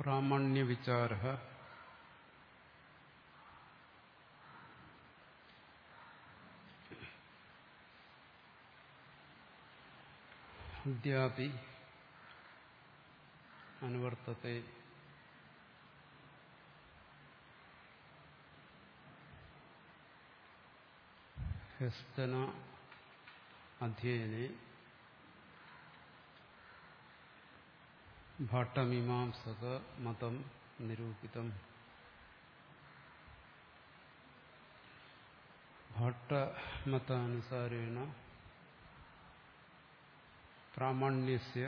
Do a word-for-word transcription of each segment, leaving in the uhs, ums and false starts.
പ്രാമാണ്യവിചാരഃ അദ്യാപി അനുവർത്തത്തെ. ഹ്യസ്തന അധ്യയനെ ഭാട്ടമീമാംസക മതം നിരൂപിതം. ഭാട്ടമതാനുസാരേണ പ്രാമാണ്യസ്യ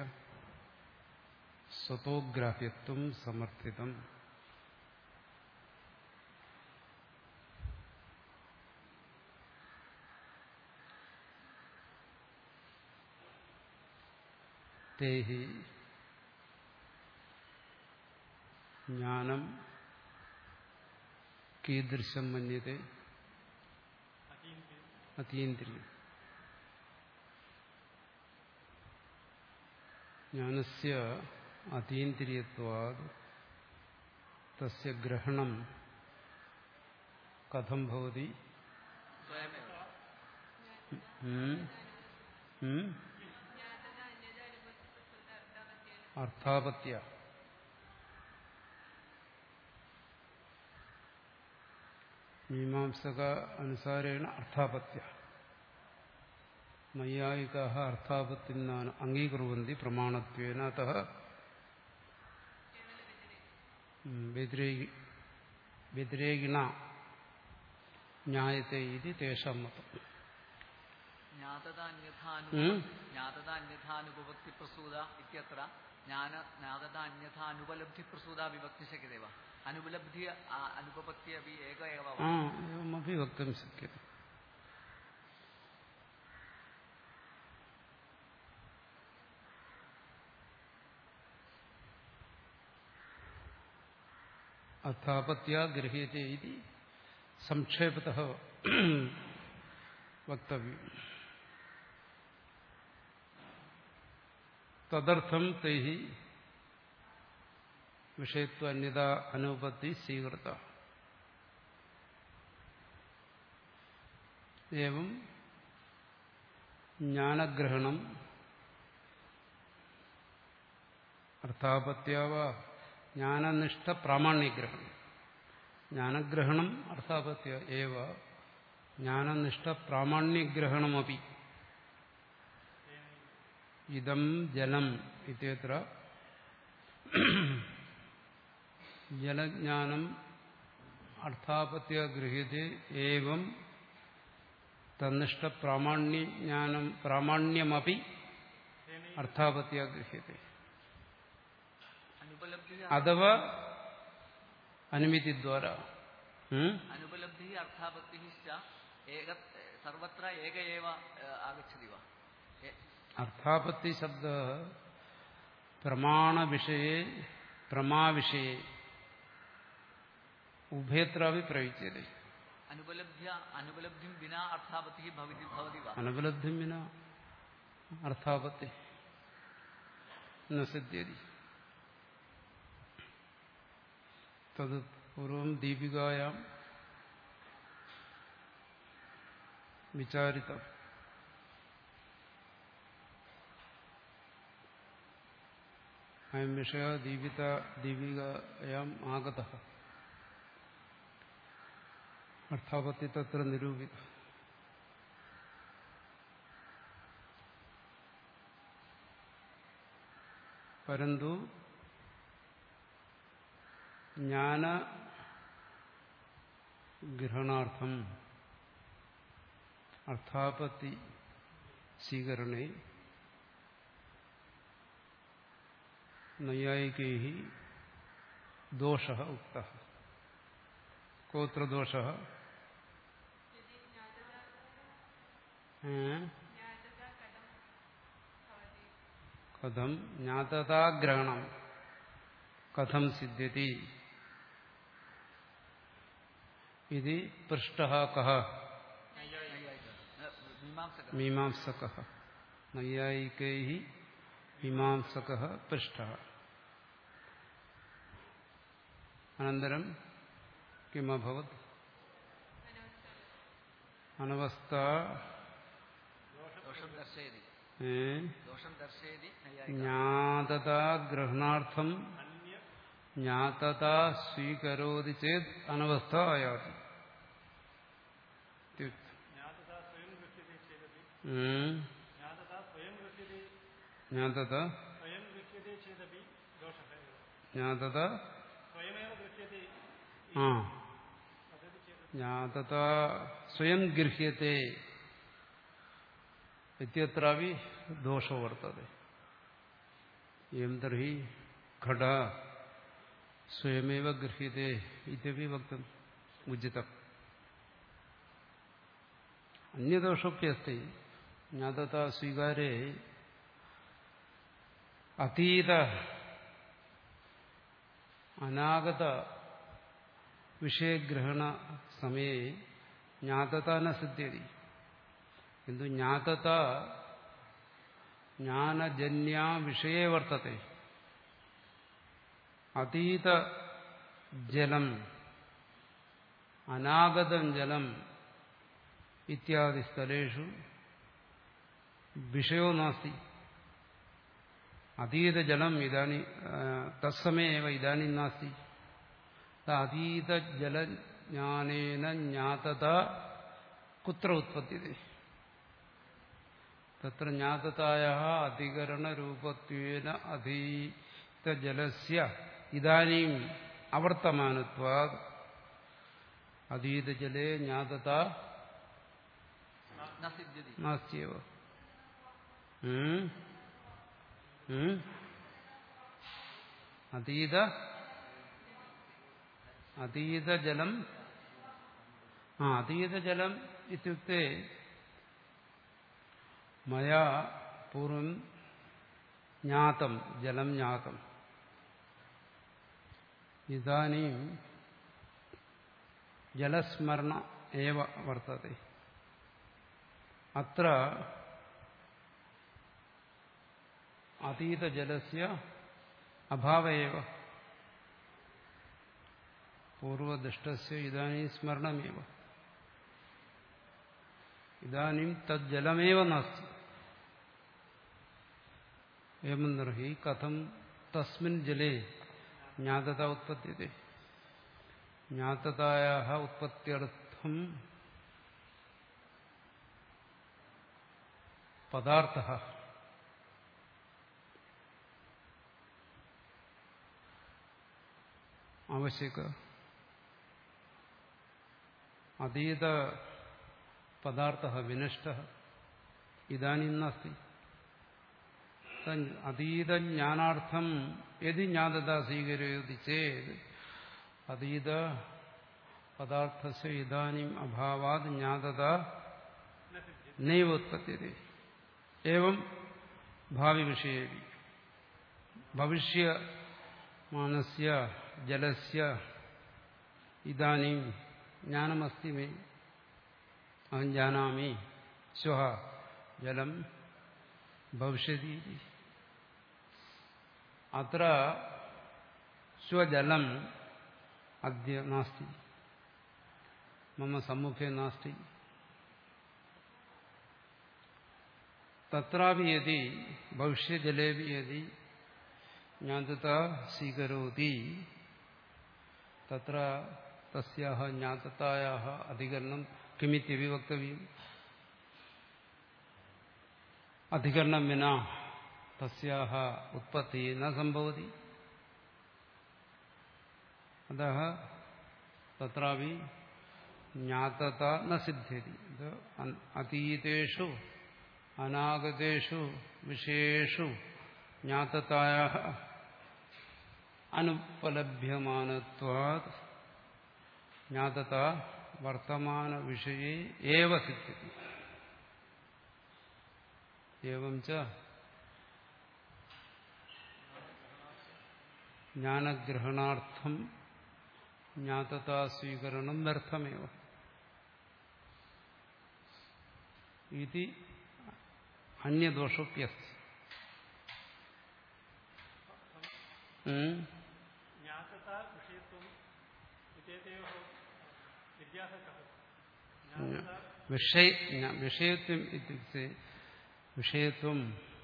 സ്വതോഗ്രാഹ്യത്വം സമർത്ഥിതം. തേഹി ജ്ഞാനം കീദൃശം മന്യത്തെ? അതീന്ദ്രിയം. ജ്ഞാനസ്യ അതീന്ദ്രിയത്വാദ് തസ്യ ഗ്രഹണം കഥം ഭവതി? അർത്ഥാപത്യ. മീമാംസക അനുസാരേണ അർത്ഥാപത്യ. നൈയായികാഃ അർത്ഥാപത്തിം അംഗീകുർവന്തി പ്രമാണത്വേന. അതഃ വ്യതിരേകിണ ജ്ഞായത്തെ ഇതി തേഷാം മതം. ജ്ഞാതതാന്യഥാനുപപത്തി പ്രസൂത ഇത്യത്ര ജ്ഞാന ജ്ഞാതതാന്യഥാനുപലബ്ധി പ്രസൂത വിഭക്തി ശക്യത്തെ വാ? അനുപലബ്ധി അനുപപത്തി അപി ഏക ഏവ വാ? ഏവമപി വക്തും ശക്യത്തെ. അർത്ഥാപത്യാ ഗൃഹ്യത്തെ ഇതി സംക്ഷേപതഃ വക്തവ്യം. തദർത്ഥം തൈഹി വിഷയത്വ അന്യതാ അനുപത്തി സ്വീകൃത. ഏവം ജ്ഞാനഗ്രഹണം അർത്ഥാപത്യാവ ജ്ഞാനനിഷ്ഠ പ്രാമാണ്യഗ്രഹണം. ജ്ഞാനഗ്രഹണം അർത്ഥാപത്യ ഏവ ജ്ഞാനനിഷ്ഠ പ്രാമാണ്യഗ്രഹണമപി. ഇദം ജലം ഇത്യത്ര ജലജ്ഞാനം അർത്ഥാപത്യ ഗൃഹ്യത്തെ. ഏവം തന്നിഷ്ഠ പ്രാമാണ്യജ്ഞാനം പ്രാമാണ്യമപി അർത്ഥാപത്യ ഗൃഹ്യത്തെ. അഥവാ അനുമിതിദ്വാര. അനുപലബ്ധി അർത്ഥാപത്തി സർവത്ര ഏക ഏവ ആഗച്ഛതി വാ? അർത്ഥാപത്തി ശബ്ദ പ്രമാണവിഷയെ പ്രമാവിഷയെ ഉഭയത്രാപി പ്രയുജ്യത്തെ. അനുപലബ്ധ്യ അനുപലബ്ധിം വിനാ അർത്ഥാപത്തി ഭവതി ഭവതി വാ? അനുപലബ്ധിം വിനാ അർത്ഥാപത്തി ന സിദ്ധ്യതി. തത് പൂർവം ദീപികായാം വിചാരിതം. അയം വിഷയ ദീപിത ദീപികായാം ആഗതഃ. അർത്ഥാപത്തി തത്ര നിരൂപിത. പരന്തു ജ്ഞാന ഗ്രഹണാർത്ഥം അർത്ഥാപത്തി സ്വീകരണേ നൈയായികൈഃ ദോഷഃ ഉക്തഃ. കോത്ര ദോഷഃ? കഥം ജ്ഞാതതാഗ്രഹണം കഥം സിദ്ധ്യതി ഇതി പൃഷ്ടഃ കഃ? മീമാംസകഃ. നൈയായികൈഃ മീമാംസകഃ പൃഷ്ടഃ. അനന്തരം കിമഭവത്? അനവസ്ഥ ദോഷം ദർശയതി. ഏ ദോഷം ദർശയതി നൈയായിക. ജ്ഞാതതാ ഗ്രഹണാർത്ഥം ജ്ഞാതതാ സ്വീകരോതി ചേത് അനവസ്ഥ ആയാതി. ജ്ഞാതത ജ്ഞാതത ആ ജ്ഞാതത സ്വയം ഗൃഹ്യത്തെ ഇത്യത്രാപി ദോഷോ വർത്തതെ. എം തർഹി ഘട സ്വയമേവ ഗൃഹ്യത്തെ ഇത്യപി വക്തും ഉചിതം. അന്യദോഷോപ്യസ്തി. ജ്ഞാതത സ്വീകാരേ അതീത അനാഗത വിഷയഗ്രഹണ സമയേ ജ്ഞാതത ന സിദ്ധ്യതി. കിന്തു ജ്ഞാതത ജ്ഞാനജന്യാ വിഷയേ വർത്തത്തെ. അതീത ജലം അനാഗതം ജലം ഇത്യാദി സ്ഥലേഷു വിഷയോ നാസ്തി. അതീതജലം ഇതാനി തത്സമയേവ ഇതാനും നാസ്തി. അതീതജലജ്ഞാനേന ജ്ഞാതത കുത്ര ഉത്പദ്യത്തെ? തത്ര ജ്ഞാതതായാഃ അധികരണരൂപത്വേന അതീതജലസ്യ ഇതാനീം അവർത്തമാനത്വാത് അതീതജലേ ജ്ഞാതത നാസ്ത്യവ. അതീത അതീതജലം ആ അതീതജലം ഇത്യുക്തെ മയാ പൂർവം ജ്ഞാതം ജലം ജ്ഞാതം. ഇദാനീം ജലസ്മരണ ഏവ വർത്തത്തെ. അത്ര അതീതജലസ്യ അഭാവയേവ. പൂർവദൃഷ്ടസ്യ ഇദാനീം സ്മരണമേവ. ഇദാനീം തജ്ജലമേവ നാസ്തി. ഏവം തർഹി കഥം തസ്മിൻ ജലേ ജ്ഞാതത ഉത്പദ്യത്തെ? ജ്ഞാതതായാഃ ഉത്പത്യർത്ഥം പദാർത്ഥഃ ആവശ്യക. അതീത പദാർത്ഥഃ വിനഷ്ടഃ ഇദാനീം നാസ്തി. അതീതജ്ഞാനാർത്ഥം യദി ജ്ഞാതത സ്വീകരോതി ചേത് അതീത പദാർത്ഥസ്യ ഇദാനീം അഭാവാത് ജ്ഞാതത നൈവ ഉത്പദ്യത്തെ. ഏവം ഭാവി വിഷയേപി. ഭവിഷ്യമാനസ്യ ജലസ്യ ഇദാനീം ജ്ഞാനമസ്തി മേ. അഹം ജാനാമി ശ്വഃ ജലം ഭവിഷ്യതി. അത്ര സ്വജലം അദ്യ നാസ്തി, മമ സമ്മുഖേ നാസ്തി. തത്രാപി യദി ഭവിഷ്യജലേപി യദി ജ്ഞാതത സ്വീകരോതി തത്ര തസ്യാഹ ജ്ഞാതതായാഹ അധികരണം കിമിത്യപി വക്തവ്യം. അധികരണം വിനാ തസ്യാഹ ഉത്പത്തി ന സംഭവതി. അതഃ തത്രാപി ജ്ഞാതത ന സിദ്ധ്യതി. അതീതേഷു അനാഗതേഷു വിഷയേഷു ജ്ഞാതതായാഹ അനുപലഭ്യമാനത്വാത് ജ്ഞാതത വർത്തമാന വിഷയേ ഏവ സിദ്ധ്യതി. ഏവം ച ജ്ഞാനഗ്രഹണാർത്ഥം ജ്ഞാതതാ സ്വീകരണം വ്യർത്ഥമേവ. ഇതി അന്യദോഷോപ്യസ്തി. വിഷയ വിഷയത്വം ഇത്യുക്തെ വിഷയത്വം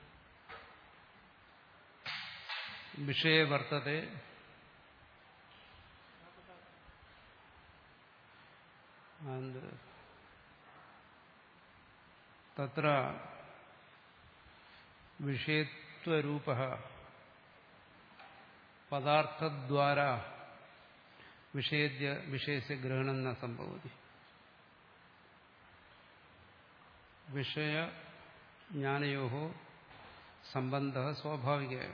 വിഷയെ വർത്തത്തെ തത്ര വിഷയത്വരൂപഃ പദാർത്ഥദ്വാരാ വിഷയദ്യ വിഷയസ്യ ഗ്രഹണം ന സംഭവതി. വിഷയജ്ഞാനയോഃ സംബന്ധഃ സ്വാഭാവികഃ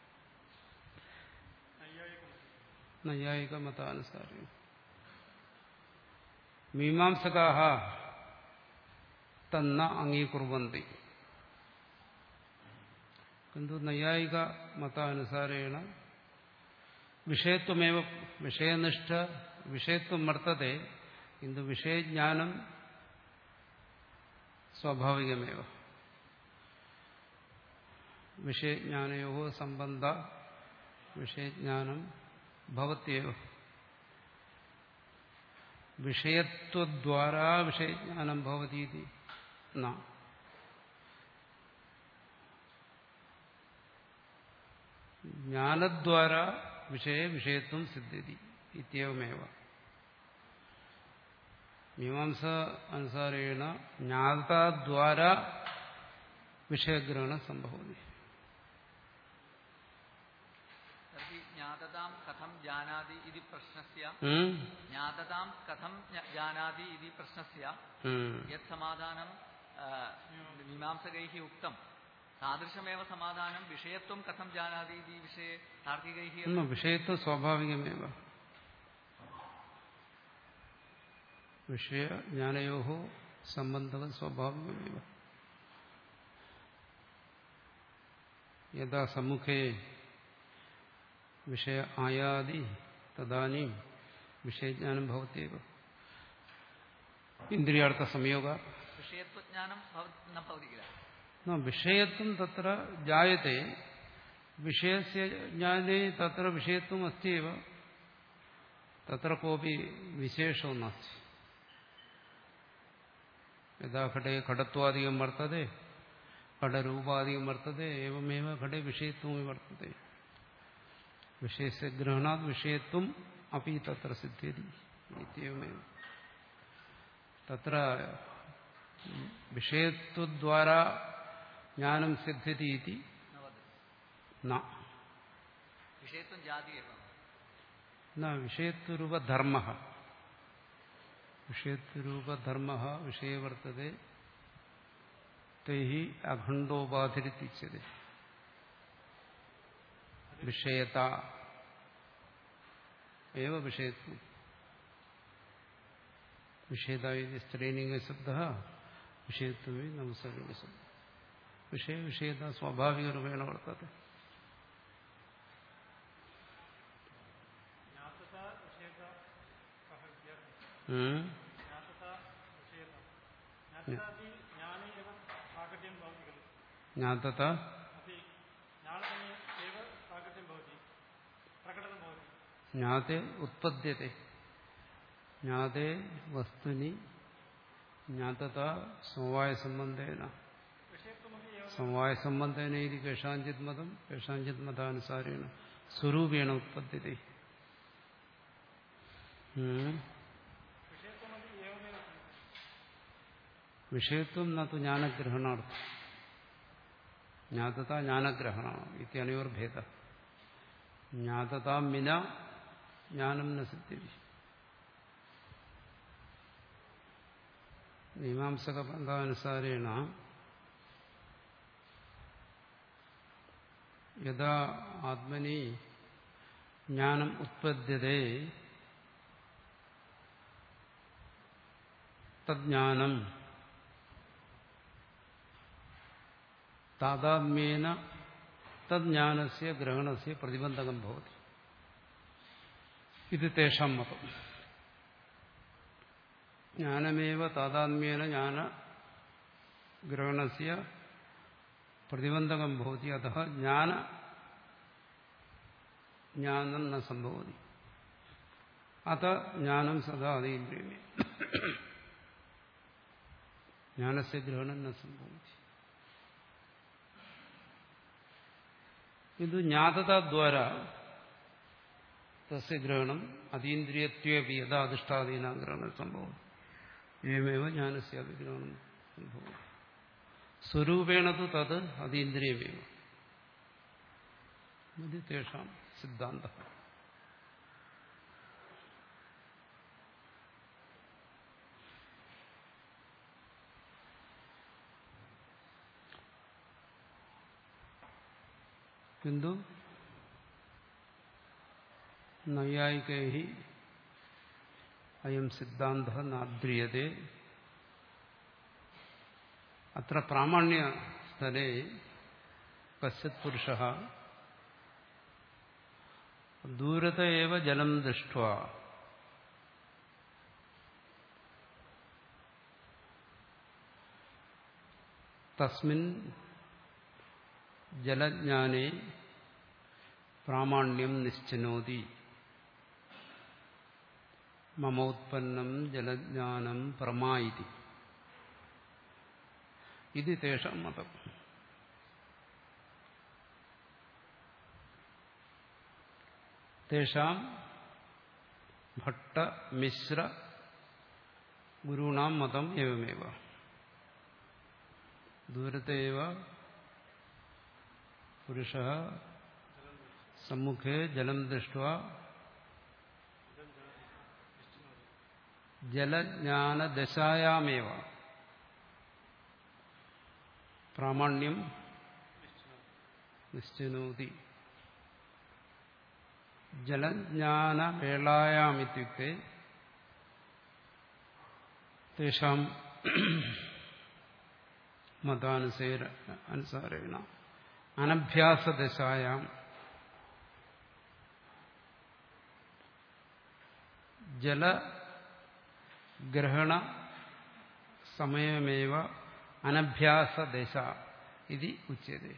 നൈയായികമതാനുസാരം. മീമാംസകാः തന്ന അംഗീകുർവന്തി. കിന്തു നൈയായിക മതാനുസാരേണ വിഷയത്വമേവ വിഷയനിഷ്ഠ വിഷയത്വം വർത്തത്തെ കിന്തു വിഷയജ്ഞാനം സ്വാഭാവികമേവ. വിഷയജ്ഞാനയോഃ സംബന്ധ വിഷയജ്ഞാനം ഭവത്യേവ. വിഷയത്വദ്വാരാ വിഷയജ്ഞാനം ഭവതീതി ന. ജ്ഞാനദ്വാരാ വിഷയ വിഷയത്വം സിദ്ധ്യതി ഇത്യവമേവ. മീമാംസ അനുസാരേണ ജ്ഞാതാദ്വാരാ വിഷയഗ്രഹണം സംഭവതി. ജ്ഞാതതാം കഥം ജാനാതി ഇതി പ്രശ്നസ്യ ജ്ഞാതതാം കഥം ജാനാതി ഇതി പ്രശ്നസ്യ യത് സമാധാനം മീമാംസകൈഃ ഉക്തം താദൃശമേവ സമാധാനം വിഷയത്വം കഥം ജാനാതി ഇതി വിഷയെ താർക്കികൈഃ. വിഷയത്വം സ്വാഭാവികമേവ. വിഷയജ്ഞാനയോഃ സംബന്ധം സ്വാഭാവികമേവ. യഥാ സമ്മുഖേ വിഷയ ആയാതി തദാനീം വിഷയജ്ഞാനം ഭവത്യേവ. ഇന്ദ്രിയാർത്ഥ സംയോഗ വിഷയത്വജ്ഞാനം ന ഭവതി കില. വിഷയത്വം തത്ര ജായത്തെ വിഷയസ്യ ജ്ഞാനേ തത്ര വിഷയത്വം അസ്ത്യവ. തത്ര കോപി വിശേഷോ നാസ്തി. യഥാ ഘടേ ഘടത്വാദികം വർത്തതെ ഘടരൂപാദികം വർത്തതെ ഏവമേവ ഘടേ വിഷയത്വം വർത്തതെ. വിഷയസ്യ ഗ്രഹണാത് വിഷയത്വം അപി തത്ര സിദ്ധ്യതി ഇത്യവമേവ. തത്ര വിഷയത്വദ്വാരാ ജ്ഞാനം സിദ്ധ്യതി ഇതി ന. വിഷയത്വം ജാതിയേവ ന. വിഷയത്വരൂപധർമ്മഃ വിഷയത്വരൂപധർമ്മഃ വിഷയേ വർത്തതെ തൈഃ അഖണ്ഡോപാധിരിത്യുച്യത്തെ. വിഷയത ഏവ വിഷയത്വം. വിഷയത ഇതി സ്ത്രീലിംഗശബ്ദഃ വിഷയത്വമേ നപുംസകലിംഗശബ്ദഃ. വിഷയ വിഷയത സ്വാഭാവികരൂപേണ വർത്തത്തെ. ജ്ഞാതത ജ്ഞാതേ ഉത്പദ്യത്തെ. ജ്ഞാതേ വസ്തുനി ജ്ഞാതത സമവായസംബന്ധേന. സമവായസംബന്ധേന ഇതി കേഷാഞ്ചിത് മതം കേഷാഞ്ചിത് മതാനുസാരേണ സ്വരൂപേണ ഉത്പദ്യത്തെ. വിഷയത്വം നു ജ്ഞാനഗ്രഹണാർത്ഥം. ജ്ഞാതത ജ്ഞാനഗ്രഹണം ഇത്യനയോർഭേദ. ജ്ഞാതതാം വിന ജ്ഞാനം ന സിദ്ധ്യതി. മീമാംസക പന്ഥാനുസാരേണ യഥാ ആത്മനി ജ്ഞാനം ഉത്പദ്യത്തെ തജ്ഞാനം താദാത്മ്യേന തജ്ഞാനസ്യ ഗ്രഹണസ്യ പ്രതിബന്ധകം ഭവതി. ഇത് തേഷാം മതം. ജ്ഞാനമേവ താദാത്മ്യേന ജ്ഞാന ഗ്രഹണസ്യ പ്രതിബന്ധകം ഭവതി. അതഃ ജ്ഞാന ജ്ഞാനം ന സംഭവതി. അത ജ്ഞാനം സദാ അതീന്ദ്രിയമേ ജ്ഞാനസ്യ ഗ്രഹണം ന സംഭവിച്ചു. ഇത് ജ്ഞാതതാദ്വാര തസ്യ ഗ്രഹണം അതീന്ദ്രിയത്വേപി യഥാ അധിഷ്ഠാദീനാം ഗ്രഹണം സംഭവം ഏവമേവ ജ്ഞാനസ്യാപി ഗ്രഹണം സംഭവം സ്വരൂപേണതു തത് അതീന്ദ്രിയമേവ ഇത് തേഷാം സിദ്ധാന്തഃ. കിന്തു നൈയായികൈഃ അയം സിദ്ധാന്തഃ നാദ്രിയതേ. അത്ര പ്രാമാണ്യസ്ഥലേ കശ്ചിത് പുരുഷഃ ദൂരത ഏവ ജലം ദൃഷ്ട്വാ തസ്മിൻ ജലജ്ഞാനേ പ്രാമാണ്യം നിശ്ചിനോതി. മമോത്പന്നം ജലജ്ഞാനം പ്രമാ ഇതി. ഇത് തേഷാം മതം. തേഷാം ഭട്ട മിശ്ര ഗുരുണാം മതം ഏവമേവ. ദൂരത്തേവ പുരുഷഃ സമ്മുഖേ ജലം ദൃഷ്ട്വാ ജലജ്ഞാനദശായാമേവ പ്രാമാണ്യം നിശ്ചിനോതി. ജലജ്ഞാനവേളായാമിത്യുക്തേ തേഷാം മതാനുസേര അനുസാരേണ അനഭ്യാസദശായാം ജലഗ്രഹണ സമയമേവ അനഭ്യാസദശ ഇതി ഉച്യതേ.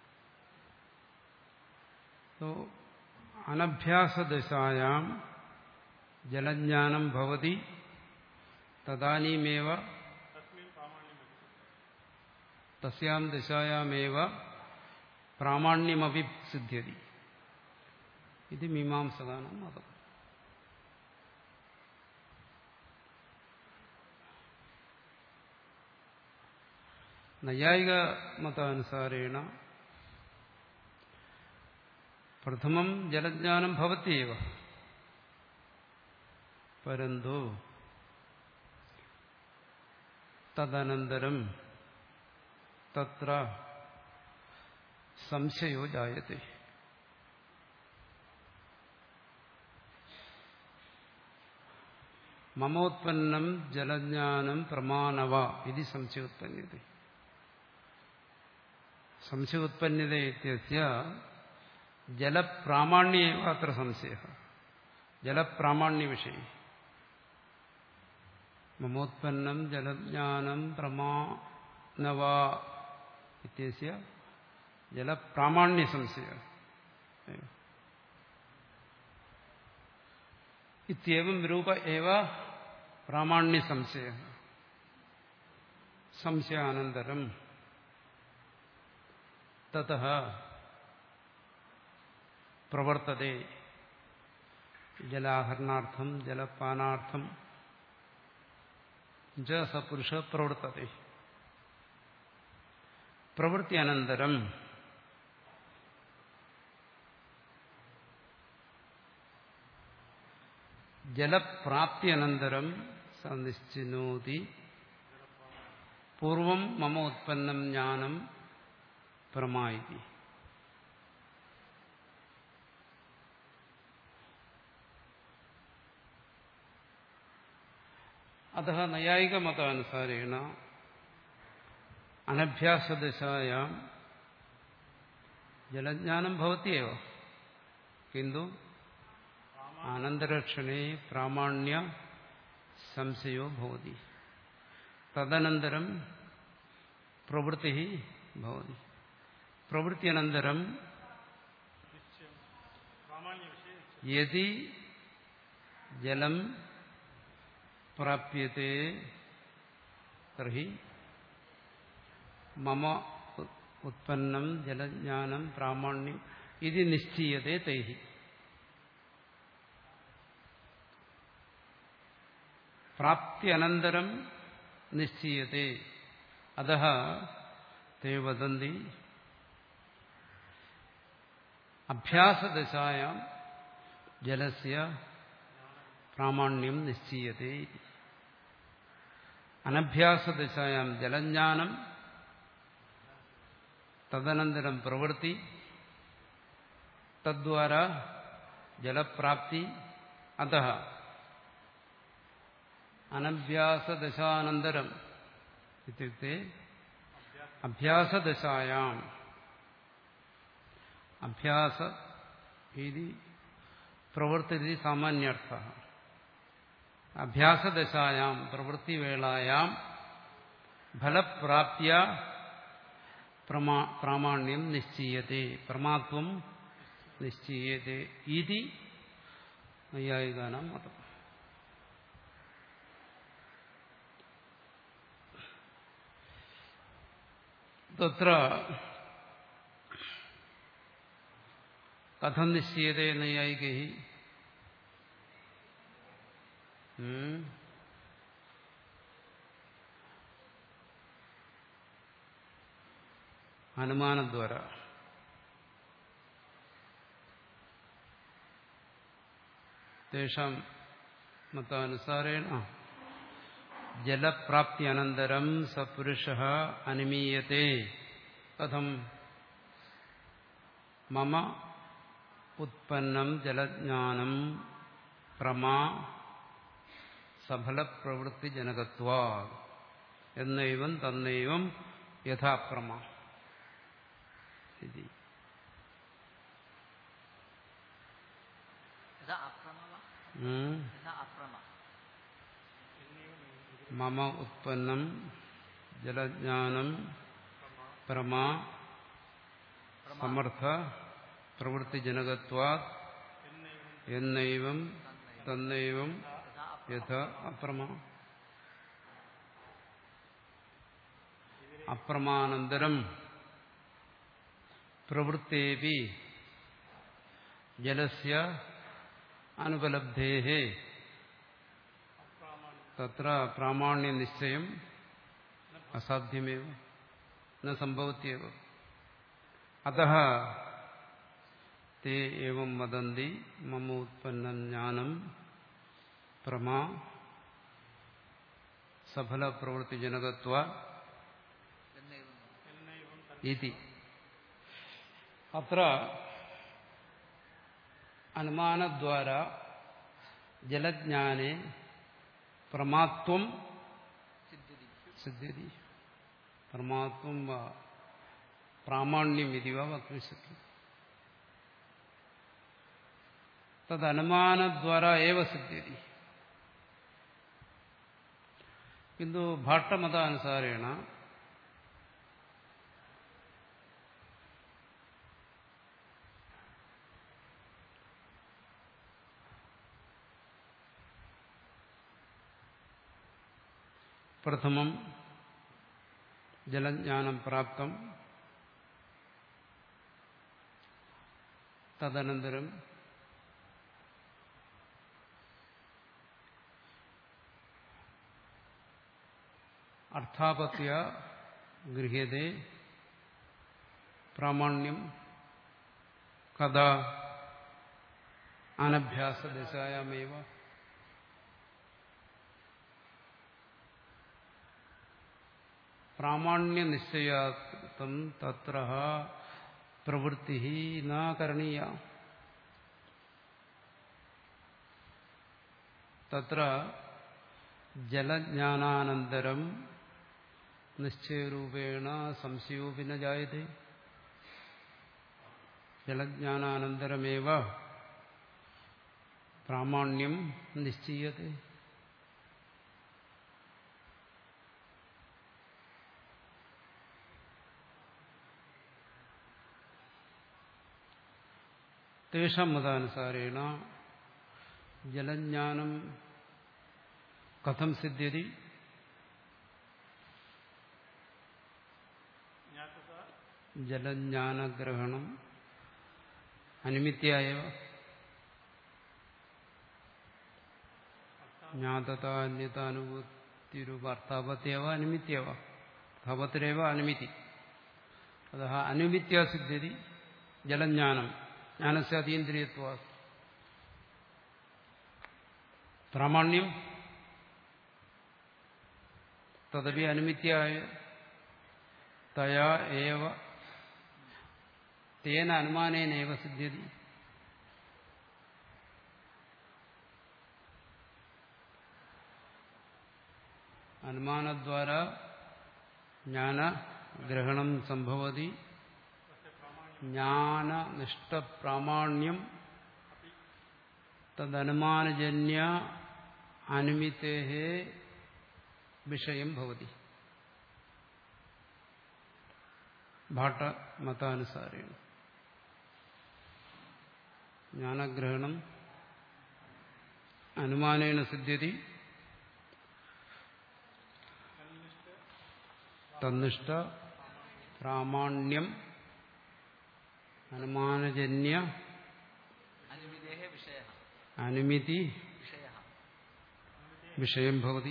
സോ അനഭ്യാസദശായാം ജലജ്ഞാനം ഭവതി തദാനീമേവ തസ്യാം ദശായാമേവ പ്രാമാണ്യമപി സിദ്ധ്യതി. ഇത് മീമാംസകാനാം മതം. നൈയായിക മതാനുസാരേണ പ്രഥമം ജലജ്ഞാനം ഭവത്യവ പരന്തു തദനന്തരം തത്ര സംശയോ ജായത്തെ. മമോത്പന്നം ജലജ്ഞാനം പ്രമാണവ ഇത് സംശയോത്പന്യത. സംശയോത്പന്യത ഇത്യസ്യ ജലപ്രാമാണ്യേവ അത്ര സംശയഃ. ജലപ്രാമാണ്യവിഷയെ മമോത്പന്നം ജലജ്ഞാനം പ്രമാണവ ഇത്യസ്യ ജലപ്രാമാണ്യ സംശയഃ. ഇത്യവം രൂപ ഏവ പ്രാമാണ്യ സംശയഃ. സംശയാനന്തരം തതഃ പ്രവർത്തതേ ജലാഹരണാർത്ഥം ജലപാനാർത്ഥം ജ സപുരുഷ പ്രവർത്തതേ. പ്രവൃത്തിയനന്തരം ജലപ്രാപ്തിയനന്തരം സ നിശ്ചിനോതി പൂർവം മമ ഉത്പന്നം ജ്ഞാനം പ്രമായിതി. അതഃ നൈയായിക മതാനുസാരേണ അനഭ്യാസദശായാം ജലജ്ഞാനം ഭവത്യവ കിന്തു അനന്തരക്ഷണേ പ്രാമാണ്യ സംശയോ ഭവതി. തദനന്തരം പ്രവൃത്തി ഭവതി. പ്രവൃത്തിയനന്തരം യദി ജലം പ്രാപ്യത്തെ തർഹി മമ ഉത്പന്നം ജലജ്ഞാനം പ്രാമാണ്യം ഇത് നിശ്ചീയതേ തൈഹി. പ്രാപ്ത്യനന്തരം നിശ്ചീയതേ അതഃ തേ വദന്തി അഭ്യാസദശായാം ജലസ്യ പ്രാമാണ്യം നിശ്ചീയതേ. അനഭ്യാസദശായാം ജലജ്ഞാനം തദനന്തരം പ്രവൃത്തി തദ്വാരാ ജലപ്രാപ്തി. അതഃ അനഭ്യാസദശാനന്തരം ഇത്യുക്തേ അഭ്യാസദശായാം അഭ്യാസ ഇതി പ്രവൃത്തി സാമാന്യർത്ഥഃ അഭ്യാസദശായാം പ്രവൃത്തിവേളായാം ഫലപ്രാപ്യ പ്രാമാണ്യം നിശ്ചീയതേ പ്രമാത്വം നിശ്ചീയതേ ഇതി നൈയായികാനാം മതം. തത്ര കഥം നിശ്ചീയതേ നൈയായികൈഃ? അനുമാനദ്വാര. തേഷാം മതാനുസാരേണ ജലപ്രാപ്തി അനന്തരം സപുരുഷഃ അനുമീയത്തെ. കഥം? മമ ഉത്പന്നം ജലജ്ഞാനം പ്രമാ സഫലപ്രവൃത്തിജനകത്വാത് എന്നൈവം തന്നൈവം യഥാപ്രമ. മമ ഉത്പന്നം ജലജ്ഞാനം പ്രമാ സമർത്ഥ പ്രവൃത്തിജനകത്വാത് എന്നൈവം തന്നൈവം യഥാ അപ്രമ. അപ്രമാനന്തരം പ്രവൃത്തേപി ജലസ്യ അനുപലബ്ധേഃ തത്ര പ്രാമാണ്യനിശ്ചയം അസാധ്യമേവ ന സംഭവത്യവ. അതഃ തേ ഏവം വദന്തി മമ ഉത്പന്നം ജ്ഞാനം പ്രമാ സഫലപ്രവൃത്തിജനകത്വാത് ഇതി. അത്ര അനുമാനദ്വാര ജലജ്ഞാനേ പ്രമാത്വം സിദ്ധ്യതി. പ്രമാത്വം വാ പ്രാമാണ്യം ഇതി വാ വക്തും ശക്യം. തദനുമാനദ്വാര ഏവ സിദ്ധ്യതി. കിന്തു ഭാട്ടമതാനുസാരേണ പ്രഥമം ജലജ്ഞാനം പ്രാപ്തം തദനന്തരം അർത്ഥാപത്യ ഗൃഹ്യതേ പ്രാമാണ്യം കഥാ അനഭ്യാസദശായാമേവ. പ്രാമാണ്യനിശ്ചയാർത്ഥം തത്ര പ്രവൃത്തി ന കരണീയ. തത്ര ജലജ്ഞാനാനന്തരം നിശ്ചയരൂപേണ സംശയോപി ന ജായതേ. ജലജ്ഞാനാനന്തരമേവ പ്രാമാണ്യം നിശ്ചീയതേ. തേഷാം മതാനുസാരേണ ജലജ്ഞാനം കഥം സിദ്ധ്യതി? ജലജ്ഞാനഗ്രഹണം അനിമിത്യായവ ജ്ഞാതതാന്യതാനുഭൂതിരൂപാർത്ഥാപത്യവ അനിമിത്യവ അർത്ഥാപത്തിരേവ അനിമിതി. അതഃ അനുമിത്യാ സിദ്ധ്യതി ജലജ്ഞാനം ജ്ഞാനസ്യ അതീന്ദ്രിയത്വാ. പ്രാമാണ്യം തദപി അനുമിത്യായ തയാ ഏവ തേന അനുമാനേനേവ സിദ്ധ്യതി. അനുമാനദ്വാരാ ജ്ഞാനഗ്രഹണം സംഭവതി. ജ്ഞാനനിഷ്ഠപ്രാമാണ്യം തദനുമാനജന്യ അനുമിതേഃ വിഷയം ഭവതി. ഭാട്ടമതാനുസാരേണ ജ്ഞാനഗ്രഹണം അനുമാനേന സിദ്ധ്യതി. തന്നിഷ്ഠ പ്രാമാണ്യം അനുമാനജന്യ അനുമിതി വിഷയം ഭവതി.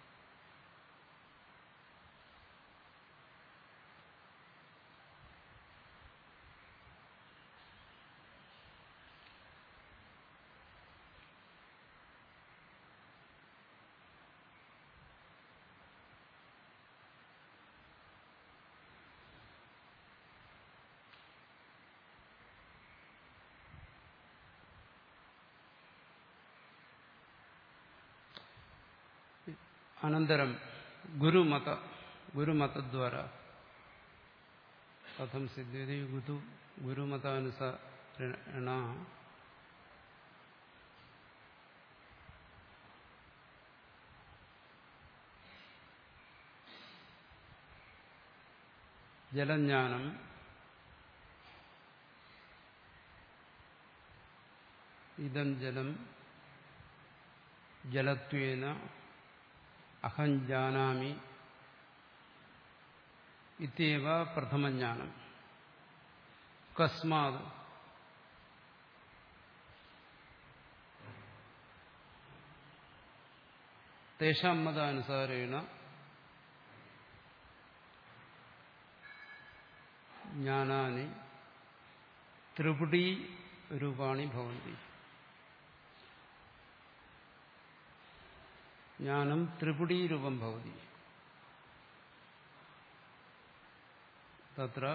അനന്തരം ഗുരുമത ഗുരുമതദ്വാര കഥം സിദ്ധ്യതി? ഗുരു ഗുരുമതാനുസാരേണ ജലജ്ഞാനം ഇദം ജലം ജലത്വേന അഹം ജാനാമി ഇത്യവ പ്രഥമജ്ഞാനം. കസ്മാത് തേഷാം മതാനുസാരേണ ജ്ഞാനാനി ത്രിപുടി രൂപാണി ഭവന്തി. ജ്ഞാനം ത്രിപുടി രൂപം ഭവതി. തത്ര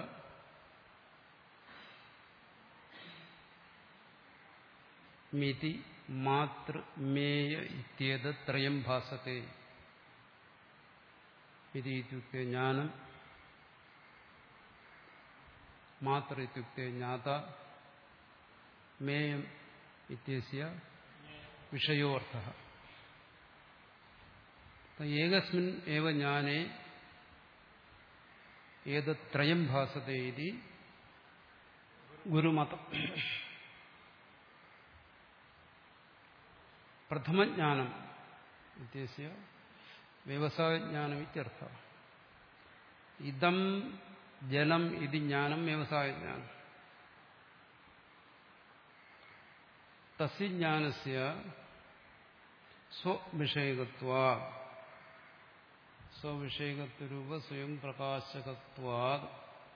മിതി മാതൃ മേയ ഇത്യേതത് ത്രയം ഭാസത്തെ. മിതി ഇത്യുക്തേ ജ്ഞാനം, മാതൃ ഇത്യുക്തേ ജ്ഞാത, മേയം ഇത്യസ്യ വിഷയോ അർത്ഥഃ. ഏകസ്മിൻ ഏവ ജ്ഞാനേ ഏതത്രയം ഭാസത്തെ ഇതി ഗുരുമതം. പ്രഥമജ്ഞാനം ഇത്യസ്യ വ്യവസായജ്ഞാനം ഇത്യർത്ഥഃ. ഇദം ജലം ഇതി ജ്ഞാനം വ്യവസായജ്ഞാനം. തസ്യ ജ്ഞാനസ്യ സ്വവിഷയകത്വാ സ്വവിഷയകത്വരൂപ സ്വയം പ്രകാശകത്വാത്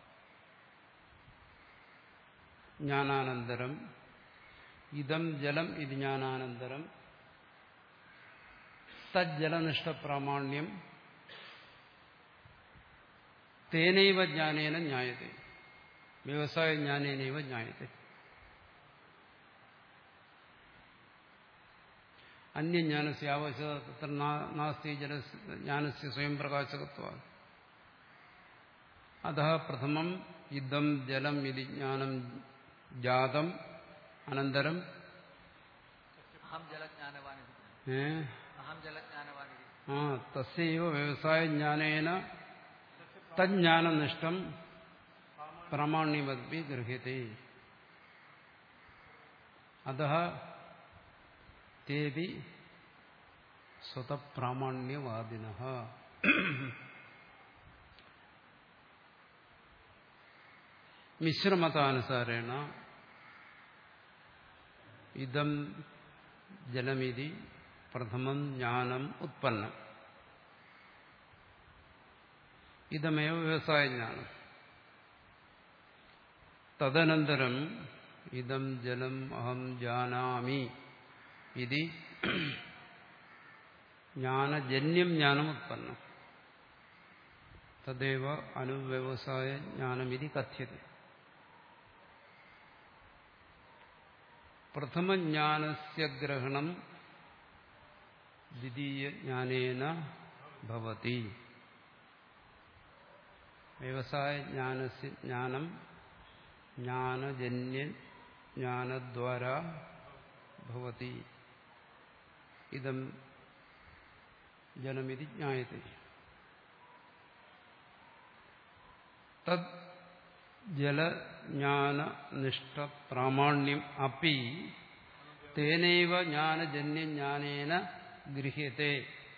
ജ്ഞാനാനന്തരം ഇദം ജലം ഇത് ജ്ഞാനാനന്തരം തജ്ജലനിഷ്ഠപ്രാമാണ്യം തേനൈവ ജ്ഞാനേന ജ്ഞായത്തെ. വ്യവസായ ജ്ഞാനേനൈവ ജ്ഞായത്തെ. അന്യജ്ഞാനസ്യ ആവശ്യകത തത്ര നാസ്തി ജ്ഞാനസ്യ സ്വയം പ്രകാശകത്വം. അതഃ പ്രഥമം ഇദം ജലം ഇതി ജ്ഞാനം ജാതം അനന്തരം ആ തസ്യൈവ വ്യവസായ ജ്ഞാനേന തജ്ഞാനനിഷ്ഠം പ്രാമാണ്യമദ്ഭി ഗൃഹ്യത്തെ. അതഃ ഇത്യേപി സ്വതപ്രാമാണ്യവാദിനഃ. മിശ്രമതാനുസാരേണ ഇദം ജലമിതി പ്രഥമം ജ്ഞാനം ഉത്പന്നം. ഇതമേവ വ്യവസായജ്ഞാനം. തദനന്തരം ഇദം ജലം അഹം ജാനാമി ഇതി ജ്ഞാനജന്യം ജ്ഞാനം ഉത്പന്നം. തദേവ അനുവ്യവസായ ജ്ഞാനമിതി കഥ്യത്തെ. പ്രഥമജ്ഞാനസ്യ ഗ്രഹണം ദ്വിതീയജ്ഞാനേന ഭവതി. വ്യവസായജ്ഞാനസ്യ ജ്ഞാനം ജ്ഞാനജന്യ ജ്ഞാനദ്വാരാ ഭവതി. ഇദം ജലമിതി ജ്ഞായത്തെ. തദ് ജലജ്ഞാനനിഷ്ഠപ്രാമാണ്യം അപി തേനൈവ ജ്ഞാനജന്യജ്ഞാനേന ഗൃഹ്യത്തെ.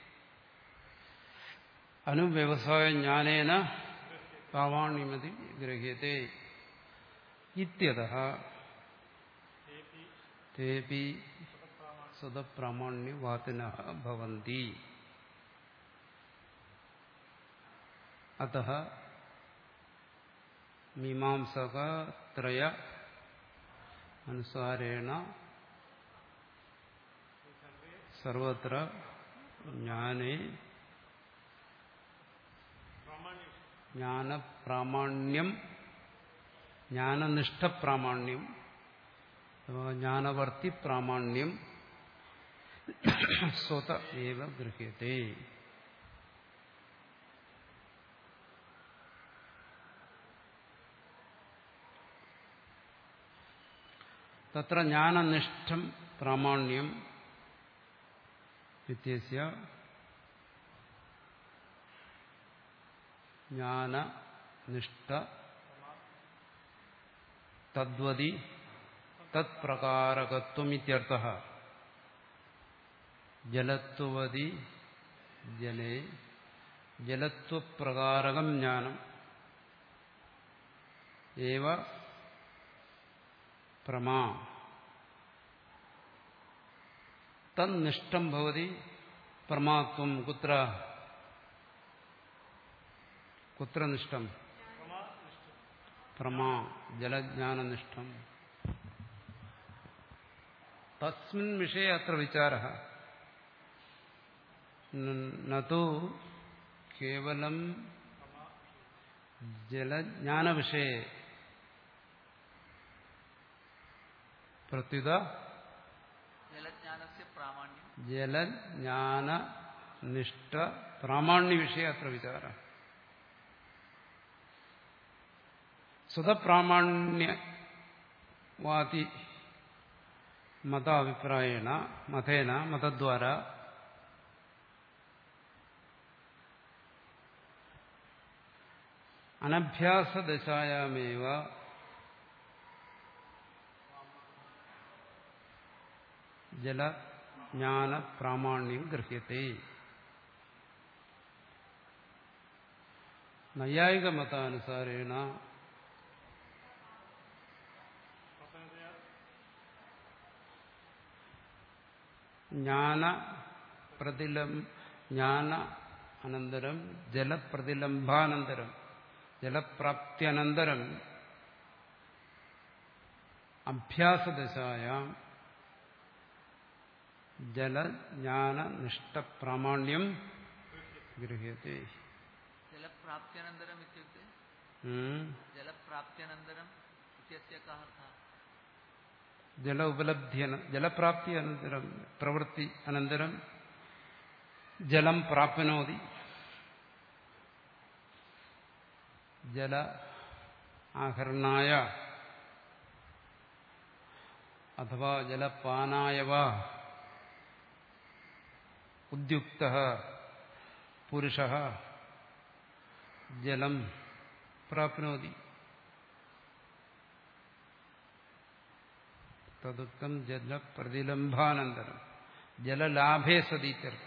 അനുവ്യവസായജ്ഞാനേന പ്രാമാണ്യമതി ഗൃഹ്യത്തെ ഇത്യതഃ തേപി സ്വതപ്രാമാണ്യവാദിനഃ ഭവന്തി. അതഃ മീമാംസകത്രയ അനുസാരേണ സർവത്ര ജ്ഞാനേ ജ്ഞാനപ്രാമാണ്യം ജ്ഞാനനിഷ്ഠപ്രാമാണ്യം ജ്ഞാനവർത്തിപ്രാമാണ്യം സ്വത ഏവ ഗൃഹ്യത്തെ. തത്ര ജ്ഞാനനിഷ്ഠം പ്രാമാണ്യം ഇത്യസ്യ ജ്ഞാനനിഷ്ഠ തദ്വതി തത്പ്രകാരകത്വം ഇത്യർത്ഥഃ. ജലത്വവതി ജലേ ജലത്വപ്രകാരകം ജ്ഞാനം ഏവ പ്രമാ തന്നിഷ്ഠം ഭവതി പ്രമാത്വം. കുത്ര കുത്ര നിഷ്ഠം? പ്രമാ ജലജ്ഞാനനിഷ്ഠം. തസ്മിൻ വിഷയെ അത്ര വിചാരഃ നതു കേവലം ജലജ്ഞാനവിഷയെ പ്രത്യുത ജലജ്ഞാനനിഷ്ഠ പ്രാമാണ്യവിഷയെ അത്ര വിചാരഃ. സ്വതപ്രാമാണ്യവാദി മതാഭിപ്രായേണ മതേന മതദ്വാര അനഭ്യാസദശായാമേവ ജലജ്ഞാനപ്രാമാണ്യം ഗൃഹ്യത്തെ. നൈയായികമതാനുസാരേണ ജ്ഞാന പ്രതിലം ജ്ഞാന അനന്തരം ജലപ്രതിലംബാനന്തരം ജലപ്രാപ്ത്യനന്തരം അഭ്യാസദശായാം ജലജ്ഞാനനിഷ്ഠപ്രാമാണ്യം ഗൃഹ്യത്തെ. ജലപ്രാപ്ത്യനന്തരം ഇത്യുക്തെ ജലപ്രാപ്ത്യനന്തരം ഇത്യസ്യ കഃ അർത്ഥഃ? ജല ഉപലബ്ധി ജലപ്രാപ്തി അനന്തരം പ്രവൃത്തി അനന്തരം ജലം പ്രാപ്നോതി. ജല ആഹരണായ അഥവാ ജലപാനായ വാ ഉദ്യുക്തഃ പുരുഷഃ ജലം പ്രാപ്നോതി. തദുക്തം ജലപ്രതിലംബാനന്തരം ജലലാഭേ സതി ഇത്യർത്ഥ.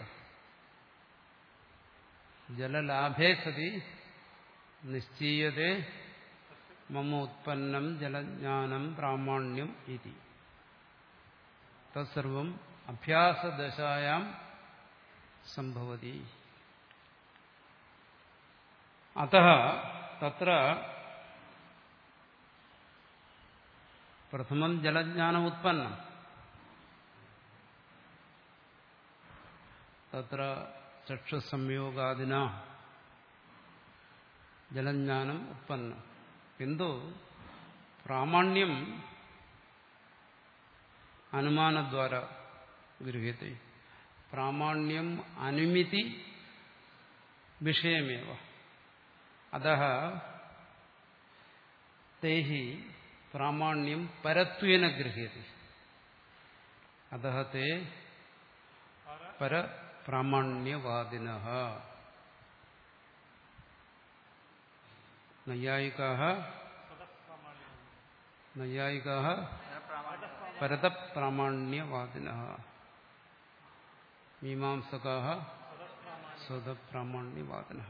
ജലലാഭേ സതി നിശ്ചീയതേ മമ ഉത്പന്നം ജലജ്ഞാനം പ്രാമാണ്യം ഇതി. തത്സർവം അഭ്യാസദശായാം സംഭവതി. അതഃ തത്ര പ്രഥമം ജലജ്ഞാനം ഉത്പന്നം. തത്ര ചക്ഷുസംയോഗാദിന ജലജ്ഞാനം ഉത്പന്നം. കിന്തു പ്രാമാണ്യം അനുമാനദ്വാര ഗൃഹ്യത്തെ. പ്രാമാണ്യം അനുമിതി വിഷയമേവ. അതഃ തേഹി പ്രാമാണ്യം പരത്വേന ഗൃഹ്യത്തെ. അതഃ തേ പരപ്രാമാണ്യവാദിനഃ. നൈയായികാഃ നൈയായികാഃ പരതപ്രാമാണ്യവാദിനഃ. മീമാംസകാഃ സ്വതപ്രാമാണ്യവാദിനഃ.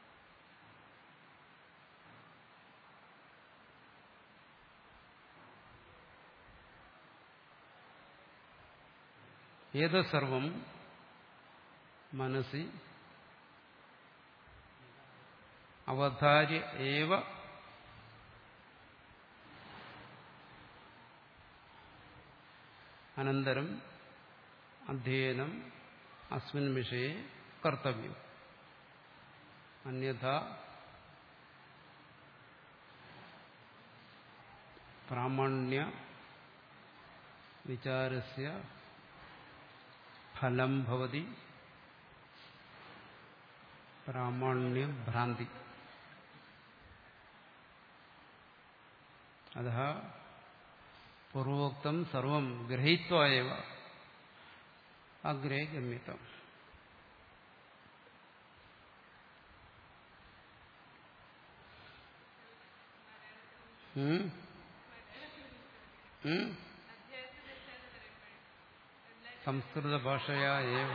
ഏതത് സർവം മനസി അവധാര്യ ഏവ അനന്തരം അധ്യയനം അസ്മിൻ വിഷയെ കർത്തവ്യം. അന്യഥാ പ്രാമാണ്യ വിചാരസ്യ ഫലം ഭവതി പ്രാമാണ്യഭ്രാന്തി. അതഃ പൂർവോക്തം സർവം ഗ്രഹീത്വാ ഏവ അഗ്രേ ഗമ്യതാം. സംസ്കൃത ഭാഷയാ ഏവ.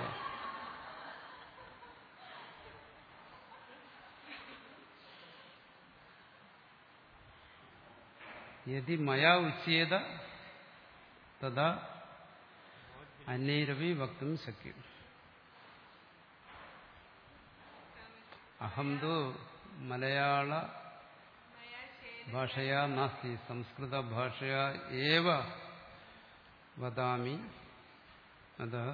യദി മയാ ഉച്യേത തദാ അന്യൈരപി വക്തും ശക്യം. അഹം തു മലയാള ഭാഷയാ നാസ്തി സംസ്കൃത ഭാഷയാ ഏവ വദാമി. അതഃ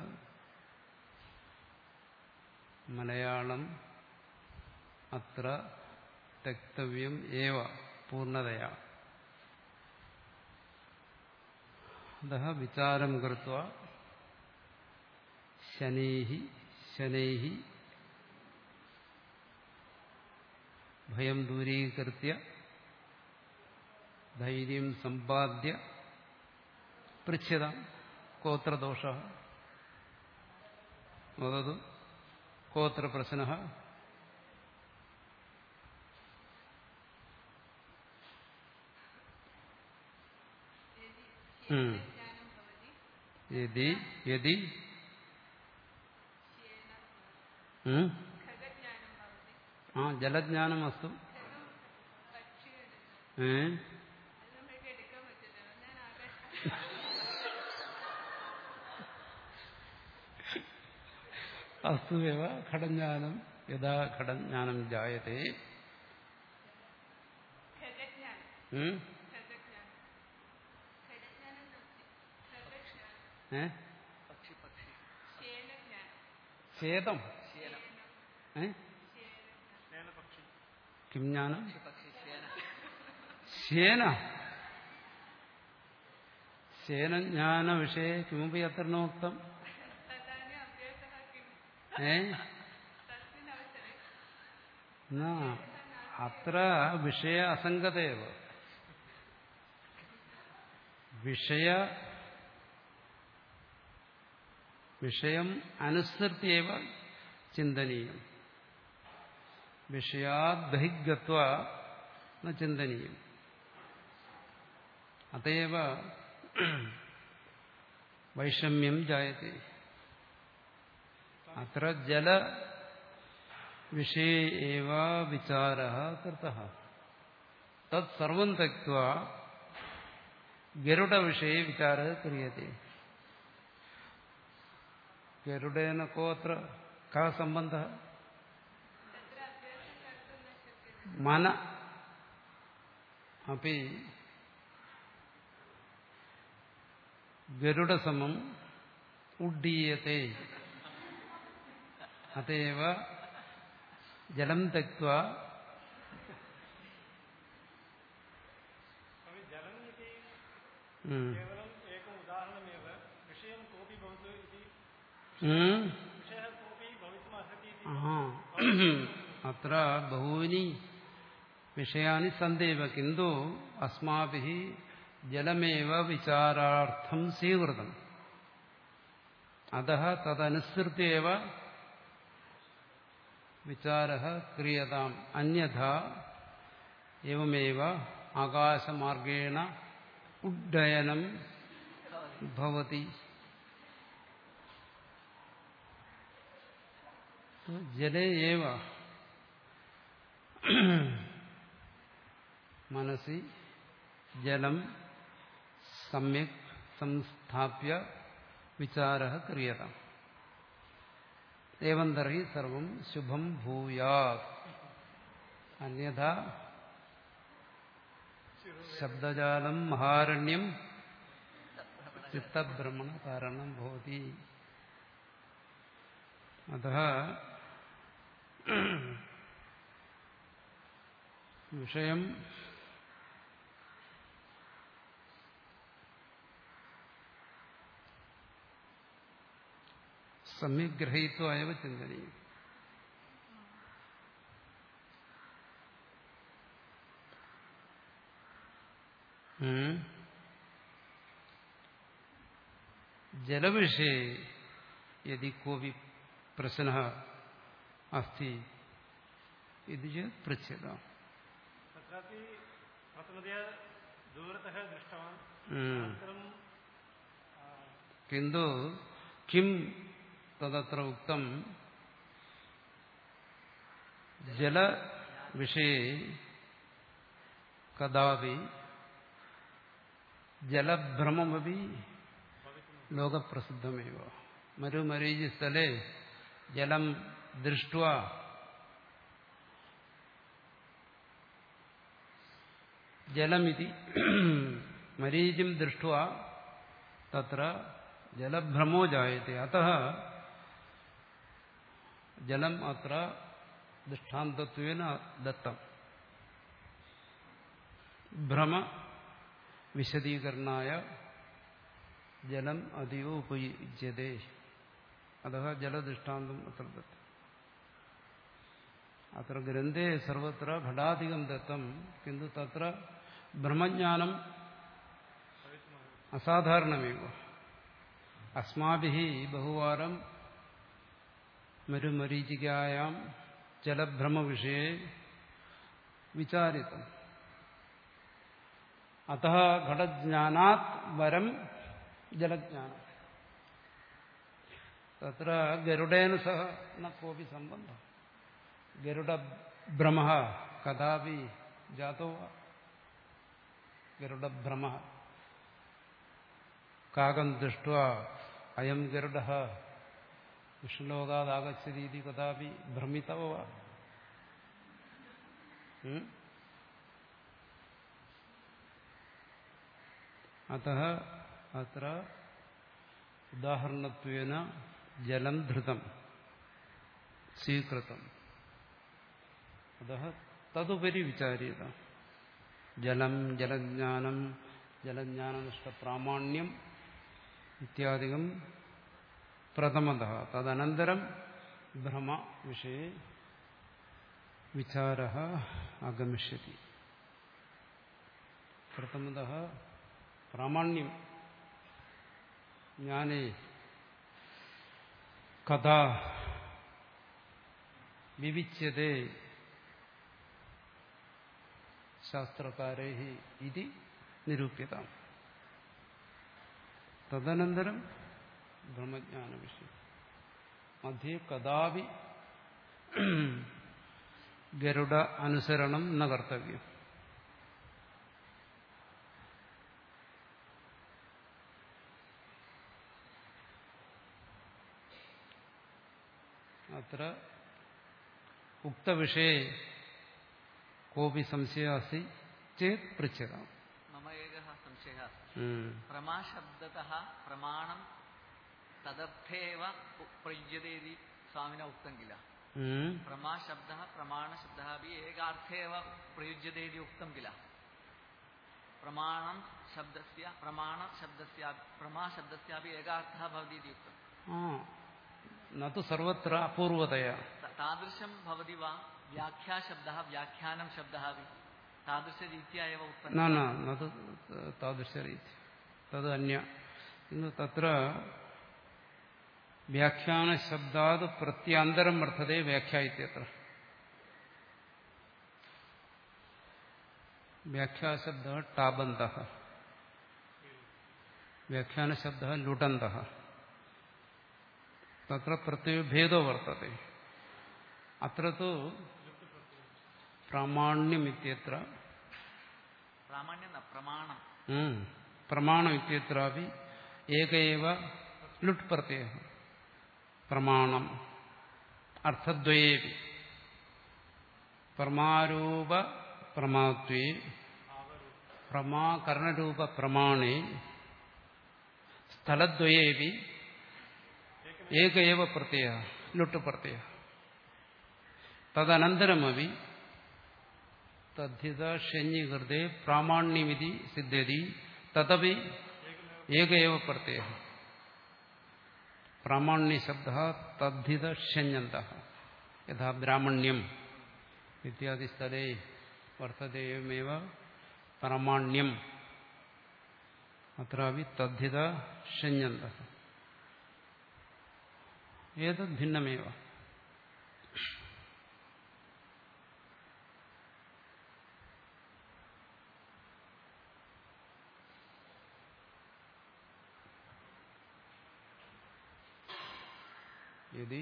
മലയാളം അത്ര തെക്തവ്യം ഏവ പൂർണ്ണതയാ. അതഃ വിചാരം കൃത്വാ ശനൈഃ ശനൈഃ ഭയം ദൂരീകൃത്യ ധൈര്യം സമ്പാദ്യ പൃച്ഛതാം കോത്ര ദോഷഃ. വദതു കോത്ര പ്രശ്നഃ. യദി യദി ആ ജലജ്ഞാനമസ്തു. ഏ അസ്തു എവ ഘടജ്ഞാനം യഥാ ഘടജ്ഞാനം ജായത്തെ. ചേതം കിം ജ്ഞാനം ശേന ശേനജ്ഞാന വിഷയെ കിമപി അത്ര നോക്തം. ഏ അത്ര വിഷയ അസംഗതേവ. വിഷയ വിഷയം അനുസൃത്യേവ ചിന്തനീയം. വിഷയാത് ബഹിർഗത്വാ ന ചിന്തനീയം. അതേവ വൈഷമ്യം ജായത്തെ. അത്ര ജല വിഷയേ ഏവ വിചാരഃ കൃതഃ തത് സർവം ത്യക്ത്വാ ഗരുഡ വിഷയേ വിചാരഃ ക്രിയത്തെ. ഗരുഡേന കോ അത്ര കः സംബന്ധः मन अपि गरुडसमं उड्डीयते अतएव जलं त्यक्त्वा केवलम् एकम् उदाहरणमेव विषयं कोऽपि भवतु इति विषयः कोऽपि भवितुम् अर्हति इति अत्र बहूनि विषयानि सन्देव किन्तु अस्माभिः जलमेव विचारार्थं स्वीकृतम् अतः तदनुसृत्य एव विचारः क्रियताम् अन्यथा एवमेव आकाशमार्गेण उड्डयनं भवति. जले एव मनसि जलं सम्यक् संस्थाप्य विचारः क्रियताम्. एवं तर्हि सर्वं शुभं भूयात्. अन्यथा शब्दजालं महारण्यं चित्तभ्रमणकारणं भवति. अतः विषयं सम्यक् ग्रहीत्वा एव चिन्तनीयम्. जलविषये यदि कोऽपि प्रश्नः अस्ति इति चेत् पृच्छ्यताम्. तत्रापि प्रथमतया दूरतः दृष्टवान् किन्तु किं तदत्र उक्तं जलविषये कदापि जलभ्रममपि लोकप्रसिद्धमेव. मरुमरीचिस्थले जलं दृष्ट्वा जलमिति मरीचिं दृष्ट्वा तत्र जलभ्रमो जायते. अतः जलम् अत्र दृष्टान्तत्वेन दत्तम्. भ्रम विशदीकरणाय जलम् अतीव उपयुज्यते. अतः जलदृष्टान्तम् अत्र दत्तम्. अत्र ग्रन्थे सर्वत्र घटादिकं दत्तं किन्तु तत्र ब्रह्मज्ञानम् असाधारणमेव. अस्माभिः बहुवारं मरुमरीचिकायां जलभ्रमविषये विचारितम्. अतः घटज्ञानात् वरं जलज्ञानम्. तत्र गरुडेन सह न कोऽपि सम्बन्धः. गरुडभ्रमः कदापि जातो वा? गरुडभ्रमः काकं दृष्ट्वा अयं गरुडः विष्णुलोकादागच्छति इति कदापि भ्रमितो वा? अतः अत्र उदाहरणत्वेन जलं धृतं स्वीकृतम्. अतः तदुपरि विचार्येत. जलं जलज्ञानं जलज्ञाननिष्ठप्रामाण्यम् इत्यादिकं प्रथमतः. तदनन्तरं ब्रह्मविषये विचारः आगमिष्यति. प्रथमतः प्रामाण्यं ज्ञाने कथा विविच्यते शास्त्रकारैः इति निरूप्यताम्. तदनन्तरं ब्रह्मज्ञानविषये. മധ്യേ കദാപി ഗരുഡ അനുസരണം ന കർത്തവ്യം. അത്ര ഉക്തവിഷയെ കോപി സംശയ അസ്തി ചേത് പൃച്ഛതാം. മമ ഏകഃ സംശയഃ അസ്തി. പ്രമാശബ്ദതഃ പ്രമാണം തദർത്ഥേവ പ്രയുജ്യതേതി സ്വാമിനാ ഉക്തം കില. പ്രമാശബ്ദഃ പ്രമാണശബ്ദഃ അപി ഏകാർത്ഥേവ പ്രയുജ്യതേതി ഉക്തം കില. പ്രമാണം ശബ്ദസ്യ പ്രമാണശബ്ദസ്യ പ്രമാശബ്ദസ്യാപി ഏകാർത്ഥഃ ഭവതി ഇതി ഉക്തം. നതു സർവത്ര അപൂർവതയാ താദൃശം ഭവതി വാ വ്യാഖ്യാശബ്ദഃ വ്യാഖ്യാനം ശബ്ദഃ അപി താദൃശരീത്യാ ഏവ ഉക്തം. ന ന നതു താദൃശരീത്യ തത് അന്യ. തത്ര വ്യാഖ്യാനശബ്ദാത് പ്രത്യാന്തരം വർത്തതേ വ്യാഖ്യാ ഇത്യത്ര. വ്യാഖ്യാശബ്ദഃ ടാബന്തഃ, വ്യാഖ്യാനശബ്ദഃ ലുടന്തഃ. തത്ര പ്രത്യയഭേദോ വർത്തത്തെ. അത്ര തു പ്രാമാണ്യമിത്യത്ര പ്രാമാണ്യം പ്രമാണം പ്രമാണമിത്യത്രാപി ഏകൈവ ലുട്ട് പ്രത്യയഃ പ്രമാണം അർത്ഥദ്വയേപി പ്രമാരൂപ പ്രമാത്വേ പ്രമാകരണരൂപ പ്രമാണേ സ്ഥലദ്വയേപി ഏകൈവ പ്രത്യയഃ ലുട്ട് പ്രത്യയഃ. തദനന്തരമപി തദ്ധിത ഷഞ്ഞികൃതേ പ്രാമാണ്യമിതി സിദ്ധ്യതി തദപി ഏകൈവ പ്രത്യയഃ. പ്രാമാണ്യശബ്ദഃ തദ്ധിത ഷഞ്ഞന്തഃ യഥാ ബ്രാഹ്മണ്യം ഇത്യാദി സ്ഥലേ വർത്തതേ എവമേവ പ്രാമാണ്യം അത്രാപി തദ്ധിത ഷഞ്ഞന്തഃ. ഏതദ് ഭിന്നമേവ. യദി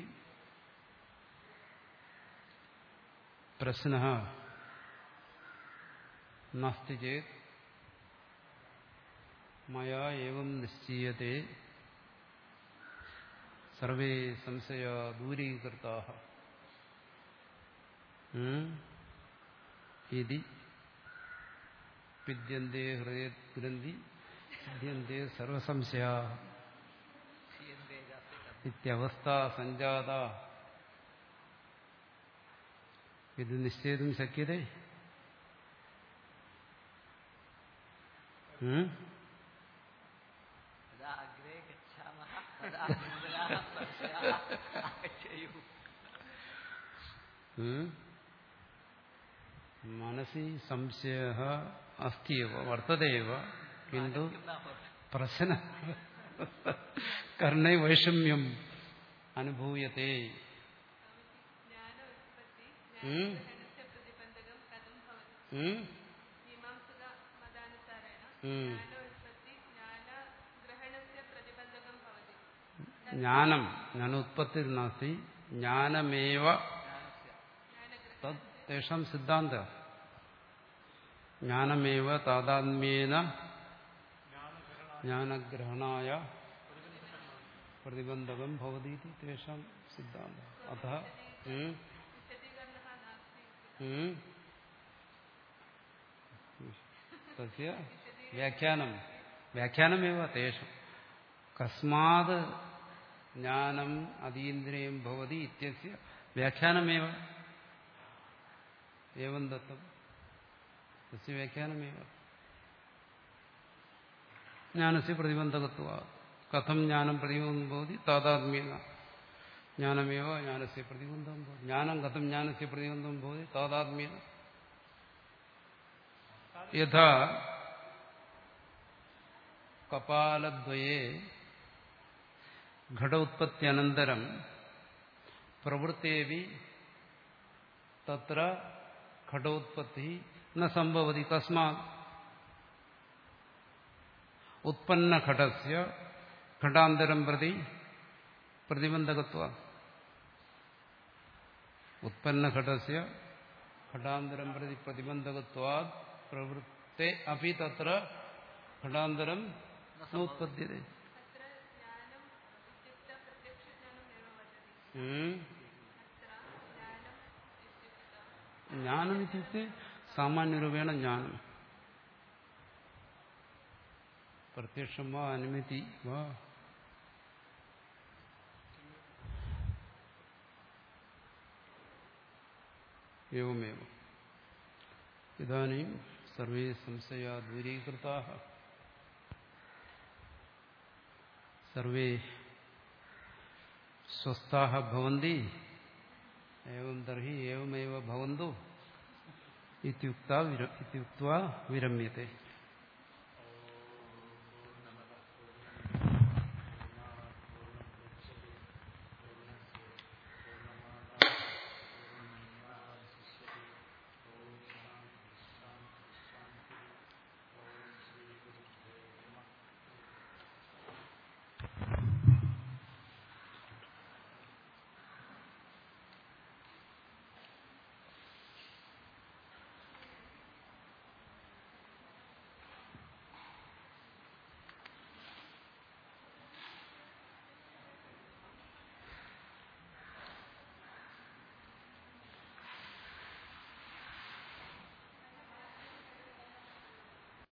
പ്രശ്നഃ നാസ്തി ചേത് മയാ ഏവം നിശ്ചീയതേ സർവേ സംശയാ ദൂരീകൃതാഃ ഇതി വിദ്യന്തേ ഹൃദയഗ്രന്ഥി സിദ്ധ്യന്തേ സർവസംശയാഃ ഇത്യവസ്ഥ സഞ്ജാത. ഇത് നിശ്ചയിതും ശക്യതേ? മനസി സംശയഃ അസ്തിയേവ വർത്തതേവ കിന്തു പ്രശ്ന കർണേ വൈഷമ്യം അനുഭൂയത്തെ. ജ്ഞാനം ജ്ഞാനോത്പത്തി നാസ്തി ജ്ഞാനമേവ തേഷാം സിദ്ധാന്ത. ജ്ഞാനമേവ താദാത്മ്യേന ജ്ഞാനഗ്രഹണായ പ്രതിബന്ധകം ഭവതി തേഷാം സിദ്ധാന്തം. അത തസ്യ വ്യാഖ്യാനം വ്യാഖ്യാനമേവ തേഷാം കസ്മാത് ജ്ഞാനം അതീന്ദ്രിയം ഭവതി ഇത്യസ്യ വ്യാഖ്യാനമേവ ഏവം ദത്തം. തസ്യ വ്യാഖ്യാനമേവ ജ്ഞാനസ്യ പ്രതിബന്ധകത്വാത്. കഥം ജ്ഞാനം പ്രതിബന്ധം ഭവതി താദാത്മ്യേന ജ്ഞാനമേവ ജ്ഞാനസ്യ പ്രതിബന്ധം ഭവതി. ജ്ഞാനം കഥം ജ്ഞാനസ്യ പ്രതിബന്ധം ഭവതി താദാത്മ്യേന. യഥാ കപാലദ്വയേ ഘടോത്പത്യനന്തരം പ്രവൃത്തേവി തത്ര ഘടോത്പത്തി ന സംഭവതി. തസ്മാത് ഉത്പന്ന ഘടസ്യ ഘടാന്തരം പ്രതി പ്രതിബന്ധകത്വ. ഉത്പന്നഘടസ്യ ഘടാന്തരം പ്രതി പ്രതിബന്ധകത്വാത് പ്രവൃത്തെ അപി തത്ര ഘടാന്തരം നോത്പദ്യത്തെ. ജ്ഞാനം ഇത്യുക്തെ സാമാന്യരൂപേണ ജ്ഞാനം. പ്രത്യക്ഷം വാ അനുമതി വാ ഏവമേവ. ഇദാനീം സർവേ സംശയാ ദൂരീകൃതാഃ സർവേ സ്വസ്ഥാഃ ഭവന്തി ഏവം തർഹി ഏവമേവ ഭവന്തു ഇത്യുക്ത്വാ വിരമ്യത്തെ.